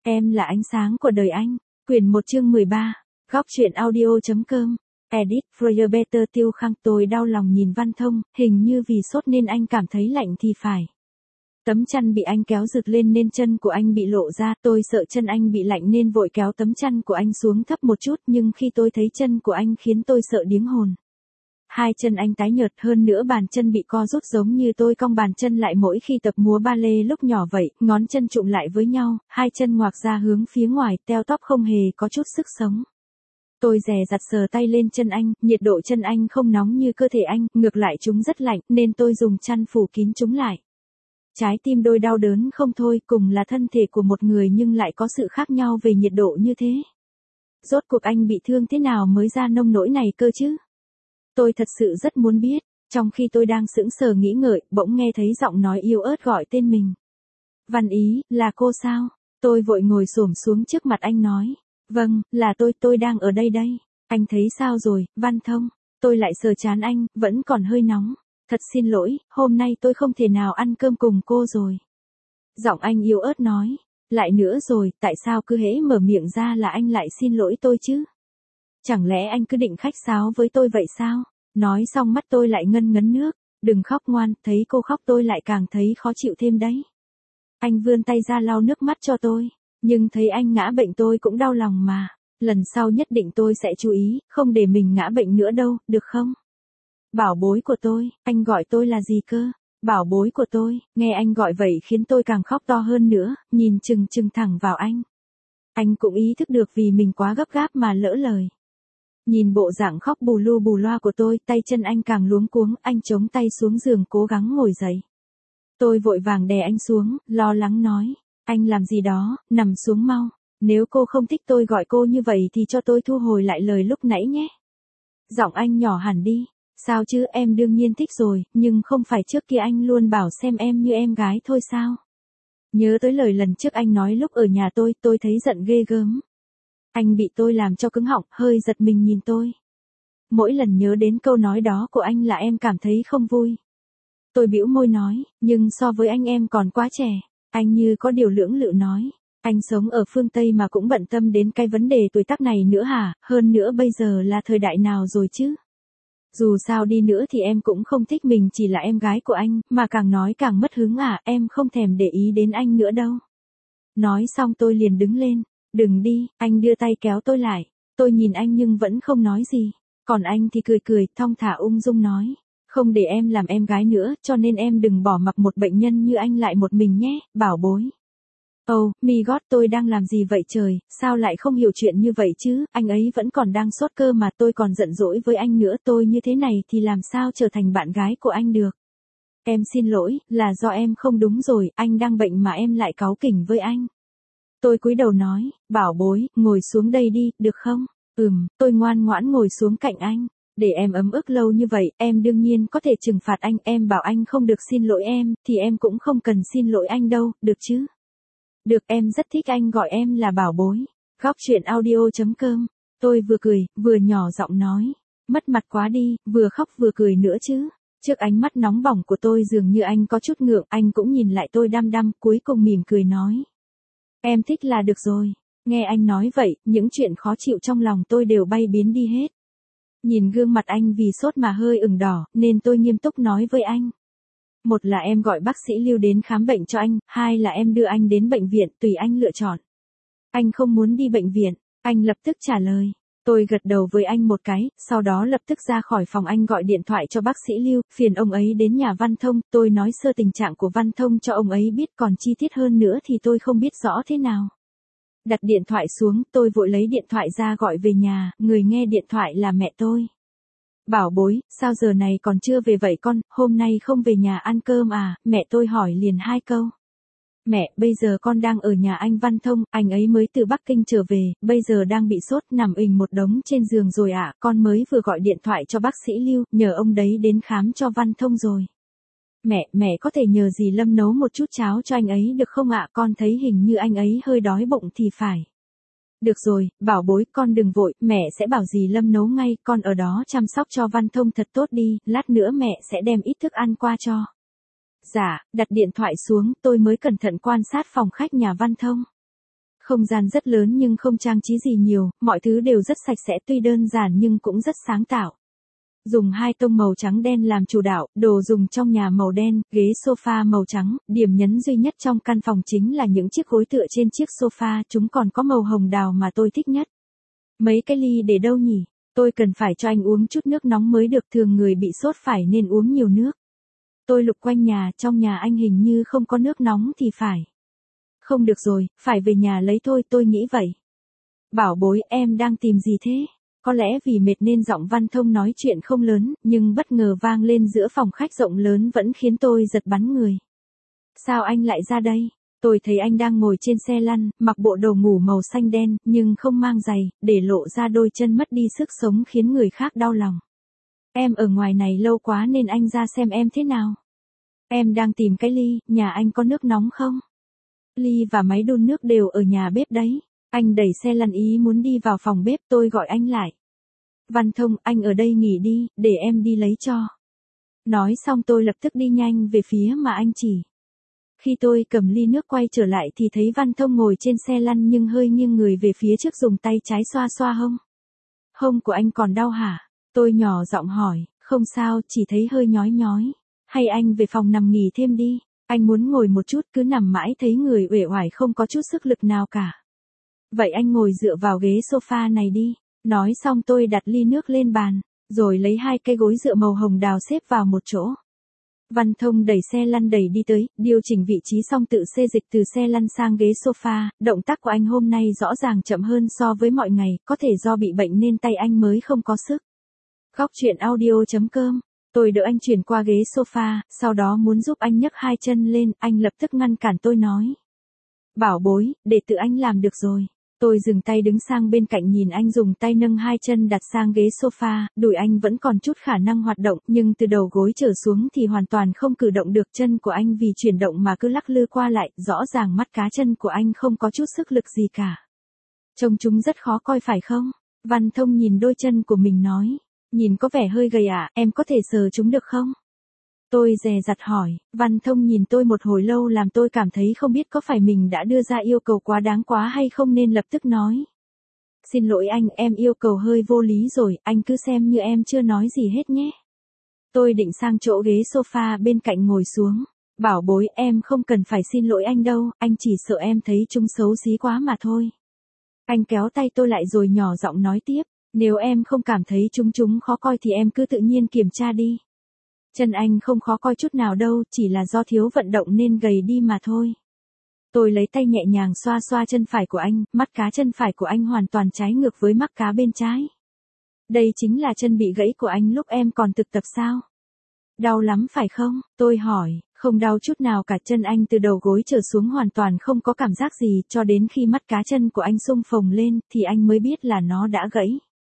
Em là ánh sáng của đời anh. Quyển 1 chương 13. Góc truyện audio.com. Edit for Better Tiêu Khang. Tôi đau lòng nhìn Văn Thông, hình như vì sốt nên anh cảm thấy lạnh thì phải. Tấm chăn bị anh kéo giật lên nên chân của anh bị lộ ra, tôi sợ chân anh bị lạnh nên vội kéo tấm chăn của anh xuống thấp một chút, nhưng khi tôi thấy chân của anh khiến tôi sợ điếng hồn. Hai chân anh tái nhợt, hơn nữa bàn chân bị co rút giống như tôi cong bàn chân lại mỗi khi tập múa ba lê lúc nhỏ vậy, ngón chân trụm lại với nhau, hai chân ngoạc ra hướng phía ngoài, teo tóp không hề có chút sức sống. Tôi dè dặt sờ tay lên chân anh, nhiệt độ chân anh không nóng như cơ thể anh, ngược lại chúng rất lạnh, nên tôi dùng chăn phủ kín chúng lại. Trái tim tôi đau đớn không thôi, cùng là thân thể của một người nhưng lại có sự khác nhau về nhiệt độ như thế. Rốt cuộc anh bị thương thế nào mới ra nông nỗi này cơ chứ? Tôi thật sự rất muốn biết. Trong khi tôi đang sững sờ nghĩ ngợi, bỗng nghe thấy giọng nói yếu ớt gọi tên mình. Văn Ý, là cô sao? Tôi vội ngồi xổm xuống trước mặt anh nói. Vâng, là tôi đang ở đây đây. Anh thấy sao rồi, Văn Thông? Tôi lại sờ trán anh, vẫn còn hơi nóng. Thật xin lỗi, hôm nay tôi không thể nào ăn cơm cùng cô rồi. Giọng anh yếu ớt nói. Lại nữa rồi, tại sao cứ hễ mở miệng ra là anh lại xin lỗi tôi chứ? Chẳng lẽ anh cứ định khách sáo với tôi vậy sao? Nói xong mắt tôi lại ngân ngấn nước. Đừng khóc ngoan, thấy cô khóc tôi lại càng thấy khó chịu thêm đấy. Anh vươn tay ra lau nước mắt cho tôi. Nhưng thấy anh ngã bệnh tôi cũng đau lòng mà. Lần sau nhất định tôi sẽ chú ý, không để mình ngã bệnh nữa đâu, được không? Bảo bối của tôi, anh gọi tôi là gì cơ? Bảo bối của tôi, nghe anh gọi vậy khiến tôi càng khóc to hơn nữa, nhìn chừng chừng thẳng vào anh. Anh cũng ý thức được vì mình quá gấp gáp mà lỡ lời. Nhìn bộ dạng khóc bù lu bù loa của tôi, tay chân anh càng luống cuống, anh chống tay xuống giường cố gắng ngồi dậy. Tôi vội vàng đè anh xuống, lo lắng nói, anh làm gì đó, nằm xuống mau. Nếu cô không thích tôi gọi cô như vậy thì cho tôi thu hồi lại lời lúc nãy nhé. Giọng anh nhỏ hẳn đi. Sao chứ, em đương nhiên thích rồi, nhưng không phải trước kia anh luôn bảo xem em như em gái thôi sao? Nhớ tới lời lần trước anh nói lúc ở nhà tôi thấy giận ghê gớm. Anh bị tôi làm cho cứng họng, hơi giật mình nhìn tôi. Mỗi lần nhớ đến câu nói đó của anh là em cảm thấy không vui. Tôi bĩu môi nói, nhưng so với anh em còn quá trẻ. Anh như có điều lưỡng lự nói. Anh sống ở phương Tây mà cũng bận tâm đến cái vấn đề tuổi tác này nữa hả? Hơn nữa bây giờ là thời đại nào rồi chứ? Dù sao đi nữa thì em cũng không thích mình chỉ là em gái của anh, mà càng nói càng mất hứng à, em không thèm để ý đến anh nữa đâu. Nói xong tôi liền đứng lên. Đừng đi, anh đưa tay kéo tôi lại. Tôi nhìn anh nhưng vẫn không nói gì. Còn anh thì cười cười, thong thả ung dung nói. Không để em làm em gái nữa, cho nên em đừng bỏ mặc một bệnh nhân như anh lại một mình nhé, bảo bối. Oh, my God, tôi đang làm gì vậy trời, sao lại không hiểu chuyện như vậy chứ, anh ấy vẫn còn đang sốt cơ mà tôi còn giận dỗi với anh nữa, tôi như thế này thì làm sao trở thành bạn gái của anh được. Em xin lỗi, là do em không đúng rồi, anh đang bệnh mà em lại cáu kỉnh với anh. Tôi cúi đầu nói, bảo bối, ngồi xuống đây đi, được không? Tôi ngoan ngoãn ngồi xuống cạnh anh. Để em ấm ức lâu như vậy, em đương nhiên có thể trừng phạt anh, em bảo anh không được xin lỗi em, thì em cũng không cần xin lỗi anh đâu, được chứ? Được, em rất thích anh gọi em là bảo bối. Góc truyện audio.com. Tôi vừa cười, vừa nhỏ giọng nói. Mất mặt quá đi, vừa khóc vừa cười nữa chứ. Trước ánh mắt nóng bỏng của tôi dường như anh có chút ngượng, anh cũng nhìn lại tôi đăm đăm, cuối cùng mỉm cười nói. Em thích là được rồi. Nghe anh nói vậy, những chuyện khó chịu trong lòng tôi đều bay biến đi hết. Nhìn gương mặt anh vì sốt mà hơi ửng đỏ, nên tôi nghiêm túc nói với anh. Một là em gọi bác sĩ Lưu đến khám bệnh cho anh, hai là em đưa anh đến bệnh viện, tùy anh lựa chọn. Anh không muốn đi bệnh viện, anh lập tức trả lời. Tôi gật đầu với anh một cái, sau đó lập tức ra khỏi phòng anh gọi điện thoại cho bác sĩ Lưu, phiền ông ấy đến nhà Văn Thông, tôi nói sơ tình trạng của Văn Thông cho ông ấy biết, còn chi tiết hơn nữa thì tôi không biết rõ thế nào. Đặt điện thoại xuống, tôi vội lấy điện thoại ra gọi về nhà, người nghe điện thoại là mẹ tôi. Bảo bối, sao giờ này còn chưa về vậy con, hôm nay không về nhà ăn cơm à, mẹ tôi hỏi liền hai câu. Mẹ, bây giờ con đang ở nhà anh Văn Thông, anh ấy mới từ Bắc Kinh trở về, bây giờ đang bị sốt nằm ình một đống trên giường rồi ạ, con mới vừa gọi điện thoại cho bác sĩ Lưu, nhờ ông đấy đến khám cho Văn Thông rồi. Mẹ có thể nhờ dì Lâm nấu một chút cháo cho anh ấy được không ạ, con thấy hình như anh ấy hơi đói bụng thì phải. Được rồi, bảo bối, con đừng vội, mẹ sẽ bảo dì Lâm nấu ngay, con ở đó chăm sóc cho Văn Thông thật tốt đi, lát nữa mẹ sẽ đem ít thức ăn qua cho. Dạ, đặt điện thoại xuống, tôi mới cẩn thận quan sát phòng khách nhà Văn Thông. Không gian rất lớn nhưng không trang trí gì nhiều, mọi thứ đều rất sạch sẽ tuy đơn giản nhưng cũng rất sáng tạo. Dùng hai tông màu trắng đen làm chủ đạo, đồ dùng trong nhà màu đen, ghế sofa màu trắng, điểm nhấn duy nhất trong căn phòng chính là những chiếc gối tựa trên chiếc sofa, chúng còn có màu hồng đào mà tôi thích nhất. Mấy cái ly để đâu nhỉ? Tôi cần phải cho anh uống chút nước nóng mới được, thường người bị sốt phải nên uống nhiều nước. Tôi lục quanh nhà, trong nhà anh hình như không có nước nóng thì phải. Không được rồi, phải về nhà lấy thôi, tôi nghĩ vậy. Bảo bối, em đang tìm gì thế? Có lẽ vì mệt nên giọng Văn Thông nói chuyện không lớn, nhưng bất ngờ vang lên giữa phòng khách rộng lớn vẫn khiến tôi giật bắn người. Sao anh lại ra đây? Tôi thấy anh đang ngồi trên xe lăn, mặc bộ đồ ngủ màu xanh đen, nhưng không mang giày, để lộ ra đôi chân mất đi sức sống khiến người khác đau lòng. Em ở ngoài này lâu quá nên anh ra xem em thế nào. Em đang tìm cái ly, nhà anh có nước nóng không? Ly và máy đun nước đều ở nhà bếp đấy. Anh đẩy xe lăn ý muốn đi vào phòng bếp, tôi gọi anh lại. Văn Thông, anh ở đây nghỉ đi, để em đi lấy cho. Nói xong tôi lập tức đi nhanh về phía mà anh chỉ. Khi tôi cầm ly nước quay trở lại thì thấy Văn Thông ngồi trên xe lăn nhưng hơi nghiêng người về phía trước dùng tay trái xoa xoa hông. Hông của anh còn đau hả? Tôi nhỏ giọng hỏi, không sao, chỉ thấy hơi nhói nhói. Hay anh về phòng nằm nghỉ thêm đi. Anh muốn ngồi một chút, cứ nằm mãi thấy người uể oải không có chút sức lực nào cả. Vậy anh ngồi dựa vào ghế sofa này đi. Nói xong tôi đặt ly nước lên bàn, rồi lấy hai cây gối dựa màu hồng đào xếp vào một chỗ. Văn Thông đẩy xe lăn đẩy đi tới, điều chỉnh vị trí xong tự xê dịch từ xe lăn sang ghế sofa, động tác của anh hôm nay rõ ràng chậm hơn so với mọi ngày, có thể do bị bệnh nên tay anh mới không có sức. Góc truyện audio.com. Tôi đỡ anh chuyển qua ghế sofa, sau đó muốn giúp anh nhấc hai chân lên, anh lập tức ngăn cản tôi nói. Bảo bối, để tự anh làm được rồi. Tôi dừng tay đứng sang bên cạnh nhìn anh dùng tay nâng hai chân đặt sang ghế sofa, đùi anh vẫn còn chút khả năng hoạt động, nhưng từ đầu gối trở xuống thì hoàn toàn không cử động được, chân của anh vì chuyển động mà cứ lắc lư qua lại, rõ ràng mắt cá chân của anh không có chút sức lực gì cả. Trông chúng rất khó coi phải không? Văn Thông nhìn đôi chân của mình nói, nhìn có vẻ hơi gầy ạ, em có thể sờ chúng được không? Tôi dè dặt hỏi, Văn Thông nhìn tôi một hồi lâu làm tôi cảm thấy không biết có phải mình đã đưa ra yêu cầu quá đáng quá hay không nên lập tức nói. Xin lỗi anh, em yêu cầu hơi vô lý rồi, anh cứ xem như em chưa nói gì hết nhé. Tôi định sang chỗ ghế sofa bên cạnh ngồi xuống. Bảo bối, em không cần phải xin lỗi anh đâu, anh chỉ sợ em thấy chúng xấu xí quá mà thôi. Anh kéo tay tôi lại rồi nhỏ giọng nói tiếp, nếu em không cảm thấy chúng khó coi thì em cứ tự nhiên kiểm tra đi. Chân anh không khó coi chút nào đâu, chỉ là do thiếu vận động nên gầy đi mà thôi. Tôi lấy tay nhẹ nhàng xoa xoa chân phải của anh, mắt cá chân phải của anh hoàn toàn trái ngược với mắt cá bên trái. Đây chính là chân bị gãy của anh lúc em còn thực tập sao? Đau lắm phải không? Tôi hỏi, không đau chút nào cả, chân anh từ đầu gối trở xuống hoàn toàn không có cảm giác gì, cho đến khi mắt cá chân của anh xung phồng lên thì anh mới biết là nó đã gãy.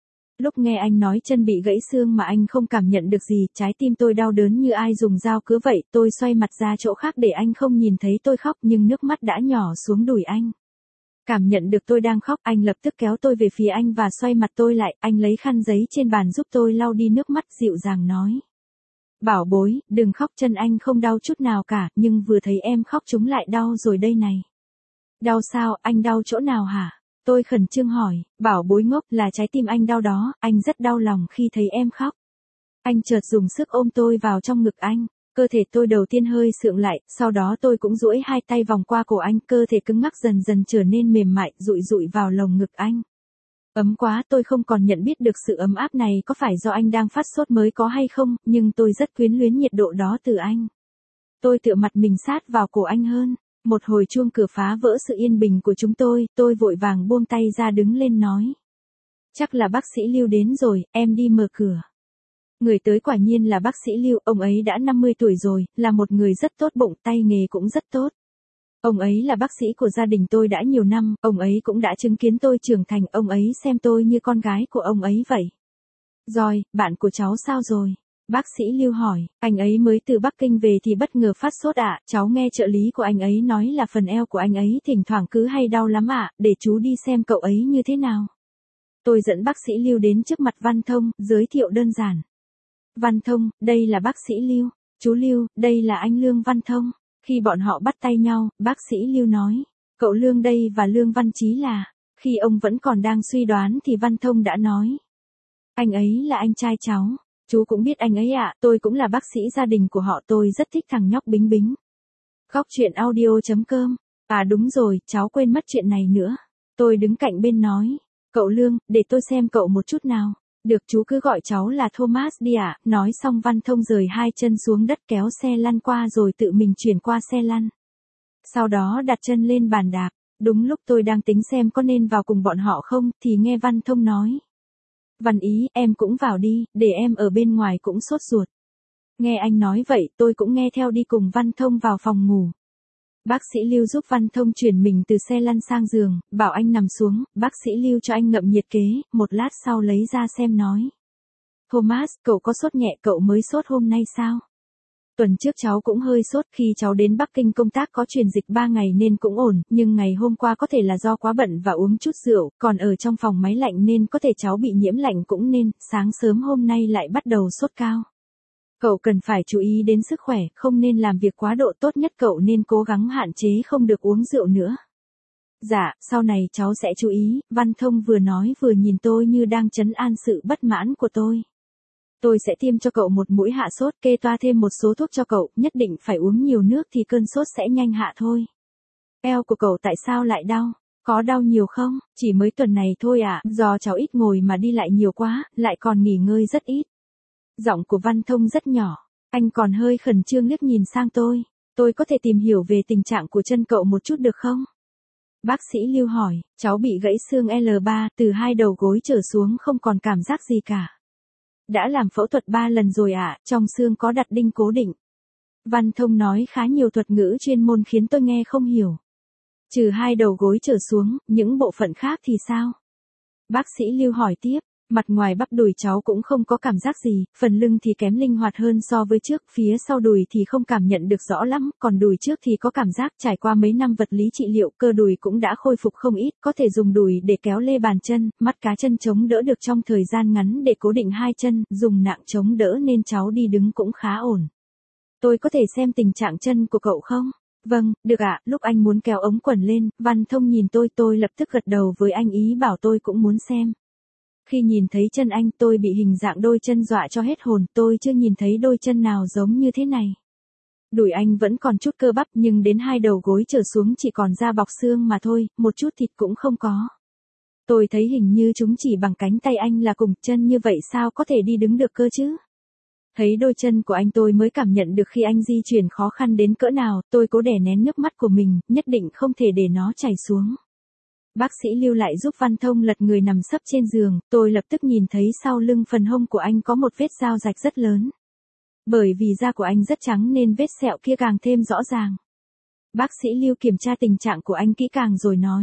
Lúc nghe anh nói chân bị gãy xương mà anh không cảm nhận được gì, trái tim tôi đau đớn như ai dùng dao cứa vậy, tôi xoay mặt ra chỗ khác để anh không nhìn thấy tôi khóc nhưng nước mắt đã nhỏ xuống đùi anh. Cảm nhận được tôi đang khóc, anh lập tức kéo tôi về phía anh và xoay mặt tôi lại, anh lấy khăn giấy trên bàn giúp tôi lau đi nước mắt, dịu dàng nói. Bảo bối, đừng khóc, chân anh không đau chút nào cả, nhưng vừa thấy em khóc chúng lại đau rồi đây này. Đau sao, anh đau chỗ nào hả? Tôi khẩn trương hỏi, bảo bối ngốc, là trái tim anh đau đó, anh rất đau lòng khi thấy em khóc. Anh chợt dùng sức ôm tôi vào trong ngực anh, cơ thể tôi đầu tiên hơi sượng lại, sau đó tôi cũng duỗi hai tay vòng qua cổ anh, cơ thể cứng ngắc dần dần trở nên mềm mại, dụi dụi vào lồng ngực anh. Ấm quá, tôi không còn nhận biết được sự ấm áp này có phải do anh đang phát sốt mới có hay không, nhưng tôi rất quyến luyến nhiệt độ đó từ anh. Tôi tựa mặt mình sát vào cổ anh hơn. Một hồi chuông cửa phá vỡ sự yên bình của chúng tôi vội vàng buông tay ra đứng lên nói. Chắc là bác sĩ Lưu đến rồi, em đi mở cửa. Người tới quả nhiên là bác sĩ Lưu, ông ấy đã 50 tuổi rồi, là một người rất tốt bụng, tay nghề cũng rất tốt. Ông ấy là bác sĩ của gia đình tôi đã nhiều năm, ông ấy cũng đã chứng kiến tôi trưởng thành, ông ấy xem tôi như con gái của ông ấy vậy. Rồi, bạn của cháu sao rồi? Bác sĩ Lưu hỏi, anh ấy mới từ Bắc Kinh về thì bất ngờ phát sốt ạ, cháu nghe trợ lý của anh ấy nói là phần eo của anh ấy thỉnh thoảng cứ hay đau lắm ạ, để chú đi xem cậu ấy như thế nào. Tôi dẫn bác sĩ Lưu đến trước mặt Văn Thông, giới thiệu đơn giản. Văn Thông, đây là bác sĩ Lưu, chú Lưu, đây là anh Lương Văn Thông. Khi bọn họ bắt tay nhau, bác sĩ Lưu nói, Cậu Lương đây và Lương Văn Chí là, khi ông vẫn còn đang suy đoán thì Văn Thông đã nói. Anh ấy là anh trai cháu. Chú cũng biết anh ấy ạ, tôi cũng là bác sĩ gia đình của họ, tôi rất thích thằng nhóc Bính Bính. Góc truyện audio.com. À đúng rồi, cháu quên mất chuyện này nữa. Tôi đứng cạnh bên nói. Cậu Lương, để tôi xem cậu một chút nào. Được, chú cứ gọi cháu là Thomas đi ạ. Nói xong Văn Thông rời hai chân xuống đất kéo xe lăn qua rồi tự mình chuyển qua xe lăn. Sau đó đặt chân lên bàn đạp. Đúng lúc tôi đang tính xem có nên vào cùng bọn họ không thì nghe Văn Thông nói. Văn Ý, em cũng vào đi, để em ở bên ngoài cũng sốt ruột. Nghe anh nói vậy tôi cũng nghe theo đi cùng Văn Thông vào phòng ngủ. Bác sĩ Lưu giúp Văn Thông chuyển mình từ xe lăn sang giường, bảo anh nằm xuống, bác sĩ Lưu cho anh ngậm nhiệt kế, một lát sau lấy ra xem nói. Thomas, cậu có sốt nhẹ, cậu mới sốt hôm nay sao? Tuần trước cháu cũng hơi sốt, khi cháu đến Bắc Kinh công tác có truyền dịch 3 ngày nên cũng ổn, nhưng ngày hôm qua có thể là do quá bận và uống chút rượu, còn ở trong phòng máy lạnh nên có thể cháu bị nhiễm lạnh cũng nên, sáng sớm hôm nay lại bắt đầu sốt cao. Cậu cần phải chú ý đến sức khỏe, không nên làm việc quá độ, tốt nhất cậu nên cố gắng hạn chế không được uống rượu nữa. Dạ, sau này cháu sẽ chú ý, Văn Thông vừa nói vừa nhìn tôi như đang trấn an sự bất mãn của tôi. Tôi sẽ tiêm cho cậu một mũi hạ sốt, kê toa thêm một số thuốc cho cậu, nhất định phải uống nhiều nước thì cơn sốt sẽ nhanh hạ thôi. Eo của cậu tại sao lại đau? Có đau nhiều không? Chỉ mới tuần này thôi ạ, do cháu ít ngồi mà đi lại nhiều quá, lại còn nghỉ ngơi rất ít. Giọng của Văn Thông rất nhỏ, anh còn hơi khẩn trương liếc nhìn sang tôi. Tôi có thể tìm hiểu về tình trạng của chân cậu một chút được không? Bác sĩ Lưu hỏi, cháu bị gãy xương L3, từ hai đầu gối trở xuống không còn cảm giác gì cả. Đã làm phẫu thuật 3 lần rồi ạ, trong xương có đặt đinh cố định. Văn Thông nói khá nhiều thuật ngữ chuyên môn khiến tôi nghe không hiểu. Trừ hai đầu gối trở xuống, những bộ phận khác thì sao? Bác sĩ Lưu hỏi tiếp, mặt ngoài bắp đùi cháu cũng không có cảm giác gì, phần lưng thì kém linh hoạt hơn so với trước, phía sau đùi thì không cảm nhận được rõ lắm, còn đùi trước thì có cảm giác. Trải qua mấy năm vật lý trị liệu, cơ đùi cũng đã khôi phục không ít, có thể dùng đùi để kéo lê bàn chân, mắt cá chân chống đỡ được trong thời gian ngắn để cố định hai chân, dùng nạng chống đỡ nên cháu đi đứng cũng khá ổn. Tôi có thể xem tình trạng chân của cậu không? Vâng, được ạ. Lúc anh muốn kéo ống quần lên, Văn Thông nhìn tôi lập tức gật đầu với anh, ý bảo tôi cũng muốn xem. Khi nhìn thấy chân anh, tôi bị hình dạng đôi chân dọa cho hết hồn, tôi chưa nhìn thấy đôi chân nào giống như thế này. Đùi anh vẫn còn chút cơ bắp nhưng đến hai đầu gối trở xuống chỉ còn da bọc xương mà thôi, một chút thịt cũng không có. Tôi thấy hình như chúng chỉ bằng cánh tay anh là cùng, chân như vậy sao có thể đi đứng được cơ chứ? Thấy đôi chân của anh tôi mới cảm nhận được khi anh di chuyển khó khăn đến cỡ nào, tôi cố đè nén nước mắt của mình, nhất định không thể để nó chảy xuống. Bác sĩ Lưu lại giúp Văn Thông lật người nằm sấp trên giường, tôi lập tức nhìn thấy sau lưng phần hông của anh có một vết dao rạch rất lớn. Bởi vì da của anh rất trắng nên vết sẹo kia càng thêm rõ ràng. Bác sĩ Lưu kiểm tra tình trạng của anh kỹ càng rồi nói.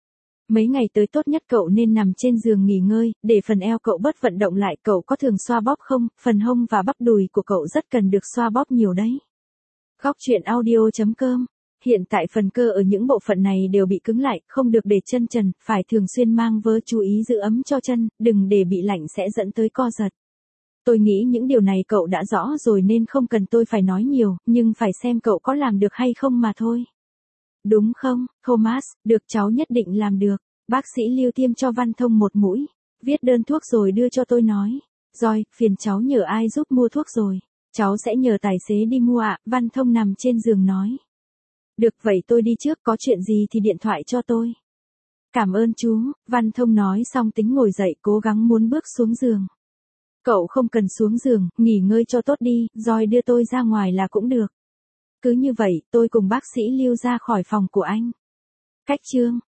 Mấy ngày tới tốt nhất cậu nên nằm trên giường nghỉ ngơi, để phần eo cậu bớt vận động lại. Cậu có thường xoa bóp không? Phần hông và bắp đùi của cậu rất cần được xoa bóp nhiều đấy. Góc truyện audio.com. Hiện tại phần cơ ở những bộ phận này đều bị cứng lại, không được để chân trần, phải thường xuyên mang vớ, chú ý giữ ấm cho chân, đừng để bị lạnh sẽ dẫn tới co giật. Tôi nghĩ những điều này cậu đã rõ rồi nên không cần tôi phải nói nhiều, nhưng phải xem cậu có làm được hay không mà thôi. Đúng không, Thomas? Được, cháu nhất định làm được. Bác sĩ Lưu tiêm cho Văn Thông một mũi, viết đơn thuốc rồi đưa cho tôi nói. Rồi, phiền cháu nhờ ai giúp mua thuốc rồi. Cháu sẽ nhờ tài xế đi mua ạ, Văn Thông nằm trên giường nói. Được, vậy tôi đi trước, có chuyện gì thì điện thoại cho tôi. Cảm ơn chú, Văn Thông nói xong tính ngồi dậy, cố gắng muốn bước xuống giường. Cậu không cần xuống giường, nghỉ ngơi cho tốt đi, rồi đưa tôi ra ngoài là cũng được. Cứ như vậy, tôi cùng bác sĩ Lưu ra khỏi phòng của anh. Cách chương